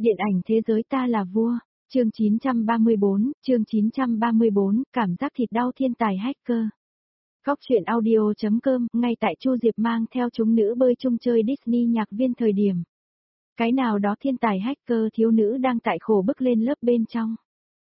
Điện ảnh thế giới ta là vua, chương 934, cảm giác thịt đau thiên tài hacker. Góc truyện audio.com, ngay tại Chu Diệp mang theo chúng nữ bơi chung chơi Disney nhạc viên thời điểm. Cái nào đó thiên tài hacker thiếu nữ đang tại khổ bức lên lớp bên trong.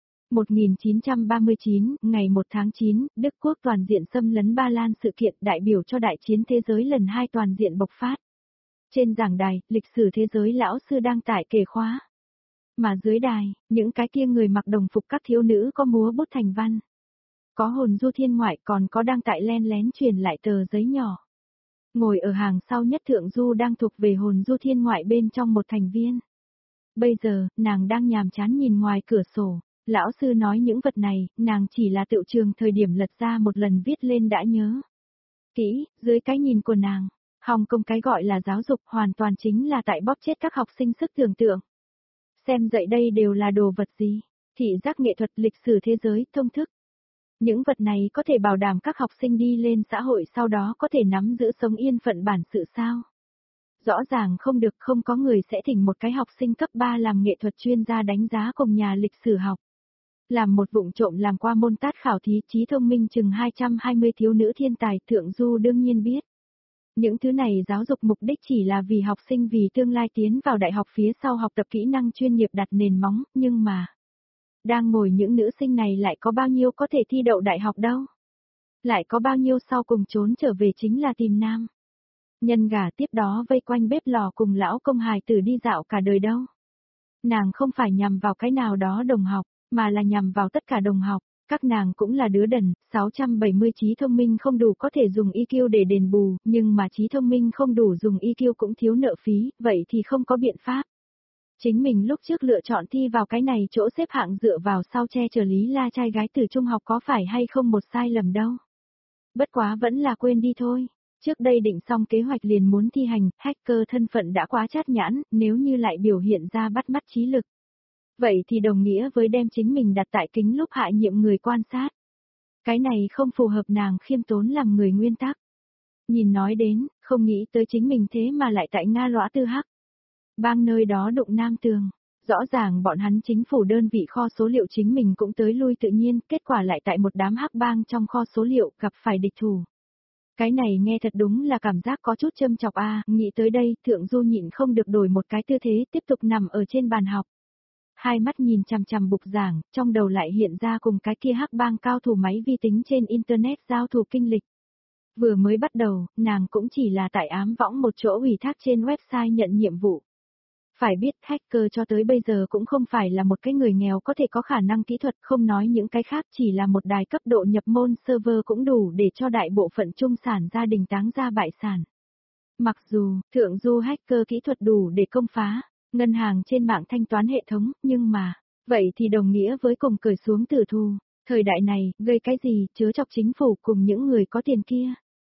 1939, ngày 1 tháng 9, Đức Quốc toàn diện xâm lấn Ba Lan, sự kiện đại biểu cho đại chiến thế giới lần 2 toàn diện bộc phát. Trên giảng đài, lịch sử thế giới lão sư đang tải kể khóa. Mà dưới đài, những cái kia người mặc đồng phục các thiếu nữ có múa bút thành văn. Có hồn du thiên ngoại, còn có đang tại len lén truyền lại tờ giấy nhỏ. Ngồi ở hàng sau nhất Thượng Du đang thuộc về hồn du thiên ngoại bên trong một thành viên. Bây giờ, nàng đang nhàm chán nhìn ngoài cửa sổ. Lão sư nói những vật này, nàng chỉ là tựu trường thời điểm lật ra một lần viết lên đã nhớ. Kỹ, dưới cái nhìn của nàng, Hồng Kông cái gọi là giáo dục hoàn toàn chính là tại bóp chết các học sinh sức tưởng tượng. Xem dạy đây đều là đồ vật gì? Thị giác nghệ thuật, lịch sử thế giới, thông thức. Những vật này có thể bảo đảm các học sinh đi lên xã hội sau đó có thể nắm giữ sống yên phận bản sự sao? Rõ ràng không được, không có người sẽ thỉnh một cái học sinh cấp 3 làm nghệ thuật chuyên gia đánh giá cùng nhà lịch sử học. Làm một vụng trộm làm qua môn tát khảo thí trí thông minh chừng 220 thiếu nữ thiên tài, Thượng Du đương nhiên biết. Những thứ này giáo dục mục đích chỉ là vì học sinh vì tương lai tiến vào đại học phía sau học tập kỹ năng chuyên nghiệp đặt nền móng, nhưng mà đang ngồi những nữ sinh này lại có bao nhiêu có thể thi đậu đại học đâu? Lại có bao nhiêu sau cùng trốn trở về chính là tìm nam nhân gả tiếp đó vây quanh bếp lò cùng lão công hài tử đi dạo cả đời đâu? Nàng không phải nhằm vào cái nào đó đồng học, mà là nhằm vào tất cả đồng học. Các nàng cũng là đứa đần, 670 trí thông minh không đủ có thể dùng EQ để đền bù, nhưng mà trí thông minh không đủ dùng EQ cũng thiếu nợ phí, vậy thì không có biện pháp. Chính mình lúc trước lựa chọn thi vào cái này chỗ xếp hạng dựa vào sau che chở Lý La trai gái từ trung học có phải hay không một sai lầm đâu. Bất quá vẫn là quên đi thôi. Trước đây định xong kế hoạch liền muốn thi hành, hacker thân phận đã quá chát nhãn, nếu như lại biểu hiện ra bắt mắt trí lực. Vậy thì đồng nghĩa với đem chính mình đặt tại kính lúc hạ nhiệm người quan sát. Cái này không phù hợp nàng khiêm tốn làm người nguyên tắc. Nhìn nói đến, không nghĩ tới chính mình thế mà lại tại Nga lõa tư hắc. Bang nơi đó đụng nam tường. Rõ ràng bọn hắn chính phủ đơn vị kho số liệu chính mình cũng tới lui tự nhiên, kết quả lại tại một đám hắc bang trong kho số liệu gặp phải địch thủ. Cái này nghe thật đúng là cảm giác có chút châm chọc a. Nghĩ tới đây, Thượng Du nhịn không được đổi một cái tư thế tiếp tục nằm ở trên bàn học. Hai mắt nhìn chằm chằm bục giảng, trong đầu lại hiện ra cùng cái kia hắc bang cao thủ máy vi tính trên internet giao thủ kinh lịch. Vừa mới bắt đầu, nàng cũng chỉ là tại ám võng một chỗ ủy thác trên website nhận nhiệm vụ. Phải biết hacker cho tới bây giờ cũng không phải là một cái người nghèo có thể có khả năng kỹ thuật, không nói những cái khác, chỉ là một đài cấp độ nhập môn server cũng đủ để cho đại bộ phận trung sản gia đình táng ra bại sản. Mặc dù, Thượng Du hacker kỹ thuật đủ để công phá ngân hàng trên mạng thanh toán hệ thống, nhưng mà, vậy thì đồng nghĩa với cùng cởi xuống tử thù. Thời đại này, gây cái gì, chớ chọc chính phủ cùng những người có tiền kia.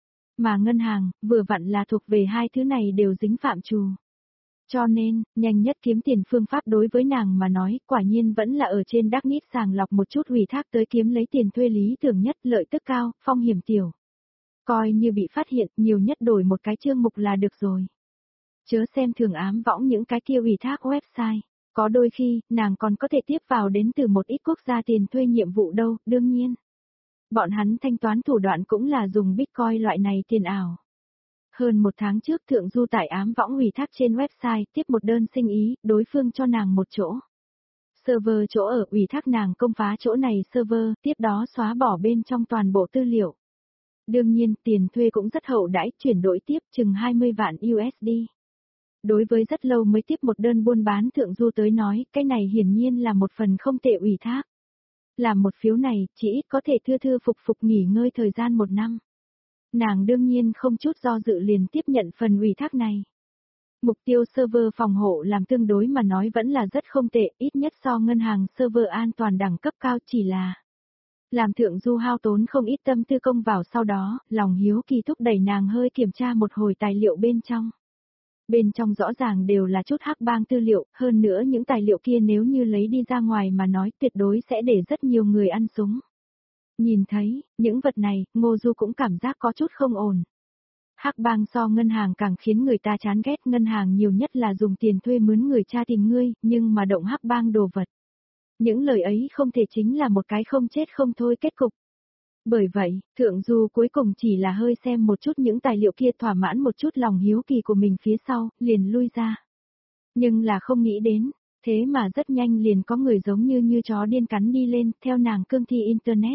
Mà ngân hàng, vừa vặn là thuộc về hai thứ này đều dính phạm trù. Cho nên, nhanh nhất kiếm tiền phương pháp đối với nàng mà nói, quả nhiên vẫn là ở trên Darknet sàng lọc một chút ủy thác tới kiếm lấy tiền thuê lý tưởng nhất, lợi tức cao, phong hiểm tiểu. Coi như bị phát hiện, nhiều nhất đổi một cái chương mục là được rồi. Chớ xem thường ám võng những cái kia ủy thác website, có đôi khi, nàng còn có thể tiếp vào đến từ một ít quốc gia tiền thuê nhiệm vụ đâu, đương nhiên. Bọn hắn thanh toán thủ đoạn cũng là dùng Bitcoin loại này tiền ảo. Hơn một tháng trước Thượng Du tải ám võng ủy thác trên website tiếp một đơn sinh ý, đối phương cho nàng một chỗ. Server chỗ ở ủy thác nàng công phá chỗ này server, tiếp đó xóa bỏ bên trong toàn bộ tư liệu. Đương nhiên, tiền thuê cũng rất hậu đãi, chuyển đổi tiếp chừng 20 vạn USD. Đối với rất lâu mới tiếp một đơn buôn bán Thượng Du tới nói, cái này hiển nhiên là một phần không tệ ủy thác. Làm một phiếu này, chỉ ít có thể thư thư phục phục nghỉ ngơi thời gian 1 năm. Nàng đương nhiên không chút do dự liền tiếp nhận phần ủy thác này. Mục tiêu server phòng hộ làm tương đối mà nói vẫn là rất không tệ, ít nhất so ngân hàng server an toàn đẳng cấp cao, chỉ là làm Thượng Du hao tốn không ít tâm tư công vào sau đó, lòng hiếu kỳ thúc đẩy nàng hơi kiểm tra một hồi tài liệu bên trong. Bên trong rõ ràng đều là chút hắc bang tư liệu, hơn nữa những tài liệu kia nếu như lấy đi ra ngoài mà nói tuyệt đối sẽ để rất nhiều người ăn súng. Nhìn thấy, những vật này, Ngô Du cũng cảm giác có chút không ổn. Hắc bang so ngân hàng càng khiến người ta chán ghét, ngân hàng nhiều nhất là dùng tiền thuê mướn người cha tìm ngươi, nhưng mà động hắc bang đồ vật. Những lời ấy không thể chính là một cái không chết không thôi kết cục. Bởi vậy, Thượng Du cuối cùng chỉ là hơi xem một chút những tài liệu kia, thỏa mãn một chút lòng hiếu kỳ của mình phía sau, liền lui ra. Nhưng là không nghĩ đến, thế mà rất nhanh liền có người giống như chó điên cắn đi lên, theo nàng cương thi Internet.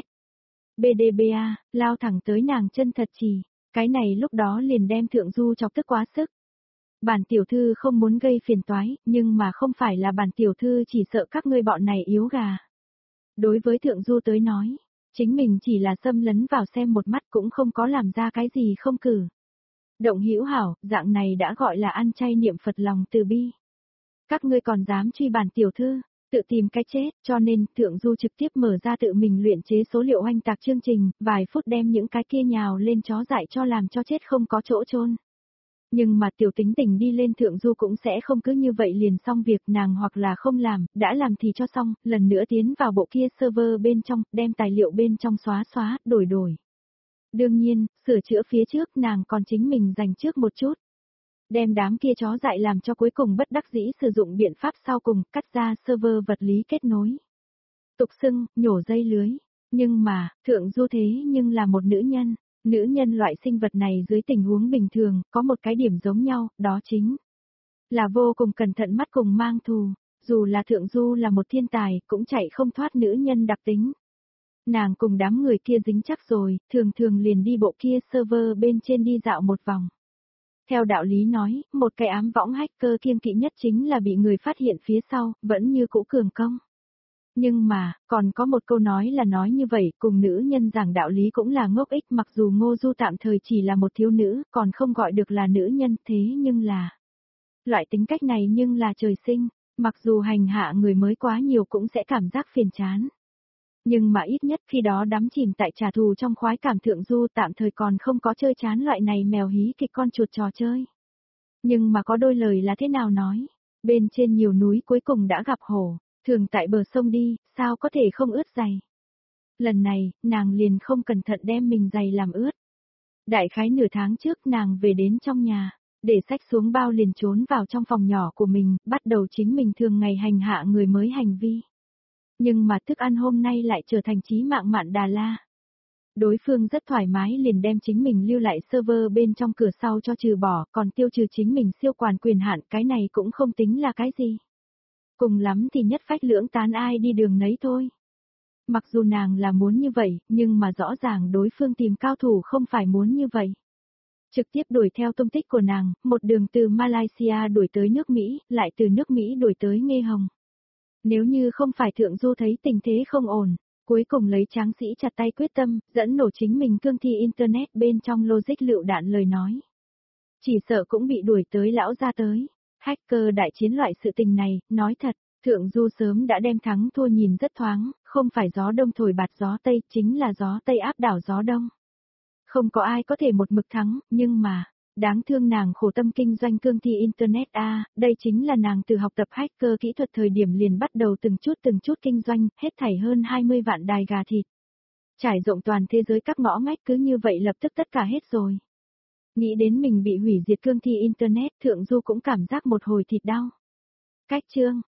BDBA, lao thẳng tới nàng chân thật chỉ, cái này lúc đó liền đem Thượng Du chọc tức quá sức. Bản tiểu thư không muốn gây phiền toái, nhưng mà không phải là bản tiểu thư chỉ sợ các ngươi bọn này yếu gà. Đối với Thượng Du tới nói, chính mình chỉ là xâm lấn vào xem một mắt cũng không có làm ra cái gì không cử. Động hữu hảo, dạng này đã gọi là ăn chay niệm Phật lòng từ bi. Các ngươi còn dám truy bản tiểu thư, tự tìm cái chết, cho nên Thượng Du trực tiếp mở ra tự mình luyện chế số liệu oanh tạc chương trình, vài phút đem những cái kia nhào lên chó dại cho làm cho chết không có chỗ chôn. Nhưng mà tiểu tính tình đi lên Thượng Du cũng sẽ không cứ như vậy liền xong việc, nàng hoặc là không làm, đã làm thì cho xong, lần nữa tiến vào bộ kia server bên trong, đem tài liệu bên trong xóa, đổi. Đương nhiên, sửa chữa phía trước nàng còn chính mình dành trước một chút. Đem đám kia chó dại làm cho cuối cùng bất đắc dĩ sử dụng biện pháp sau cùng, cắt ra server vật lý kết nối. Tục xưng, nhổ dây lưới. Nhưng mà, Thượng Du thế nhưng là một nữ nhân. Nữ nhân loại sinh vật này dưới tình huống bình thường, có một cái điểm giống nhau, đó chính là vô cùng cẩn thận mắt cùng mang thù. Dù là Thượng Du là một thiên tài, cũng chạy không thoát nữ nhân đặc tính. Nàng cùng đám người kia dính chắc rồi, thường liền đi bộ kia server bên trên đi dạo một vòng. Theo đạo lý nói, một cái ám võng hacker kiêng kỵ nhất chính là bị người phát hiện phía sau, vẫn như cũ cường công. Nhưng mà, còn có một câu nói là nói như vậy, cùng nữ nhân giảng đạo lý cũng là ngốc ích, mặc dù Ngô Du tạm thời chỉ là một thiếu nữ, còn không gọi được là nữ nhân, thế nhưng là loại tính cách này nhưng là trời sinh, mặc dù hành hạ người mới quá nhiều cũng sẽ cảm giác phiền chán. Nhưng mà ít nhất khi đó đắm chìm tại trả thù trong khoái cảm, Thượng Du tạm thời còn không có chơi chán loại này mèo hí kịch con chuột trò chơi. Nhưng mà có đôi lời là thế nào nói, bên trên nhiều núi cuối cùng đã gặp hổ, thường tại bờ sông đi, sao có thể không ướt giày. Lần này, nàng liền không cẩn thận đem mình giày làm ướt. Đại khái nửa tháng trước nàng về đến trong nhà, để xách xuống bao liền trốn vào trong phòng nhỏ của mình, bắt đầu chính mình thường ngày hành hạ người mới hành vi. Nhưng mà thức ăn hôm nay lại trở thành chí mạng Mạn Đà La. Đối phương rất thoải mái liền đem chính mình lưu lại server bên trong cửa sau cho trừ bỏ, còn tiêu trừ chính mình siêu quản quyền hạn, cái này cũng không tính là cái gì. Cùng lắm thì nhất phách lưỡng tán, ai đi đường nấy thôi. Mặc dù nàng là muốn như vậy, nhưng mà rõ ràng đối phương tìm cao thủ không phải muốn như vậy. Trực tiếp đuổi theo tung tích của nàng, một đường từ Malaysia đuổi tới nước Mỹ, lại từ nước Mỹ đuổi tới Nghê Hồng. Nếu như không phải Thượng Du thấy tình thế không ổn, cuối cùng lấy tráng sĩ chặt tay quyết tâm, dẫn nổ chính mình cương thi Internet bên trong logic lựu đạn lời nói. Chỉ sợ cũng bị đuổi tới lão ra tới. Hacker đại chiến loại sự tình này, nói thật, Thượng Du sớm đã đem thắng thua nhìn rất thoáng, không phải gió đông thổi bạt gió tây, chính là gió tây áp đảo gió đông. Không có ai có thể một mực thắng, nhưng mà, đáng thương nàng khổ tâm kinh doanh cương thi Internet đây chính là nàng từ học tập hacker kỹ thuật thời điểm liền bắt đầu từng chút kinh doanh, hết thảy hơn 20 vạn đài gà thịt. Trải rộng toàn thế giới các ngõ ngách, cứ như vậy lập tức tất cả hết rồi. Nghĩ đến mình bị hủy diệt cương thi Internet, Thượng Du cũng cảm giác một hồi thịt đau. Cách chương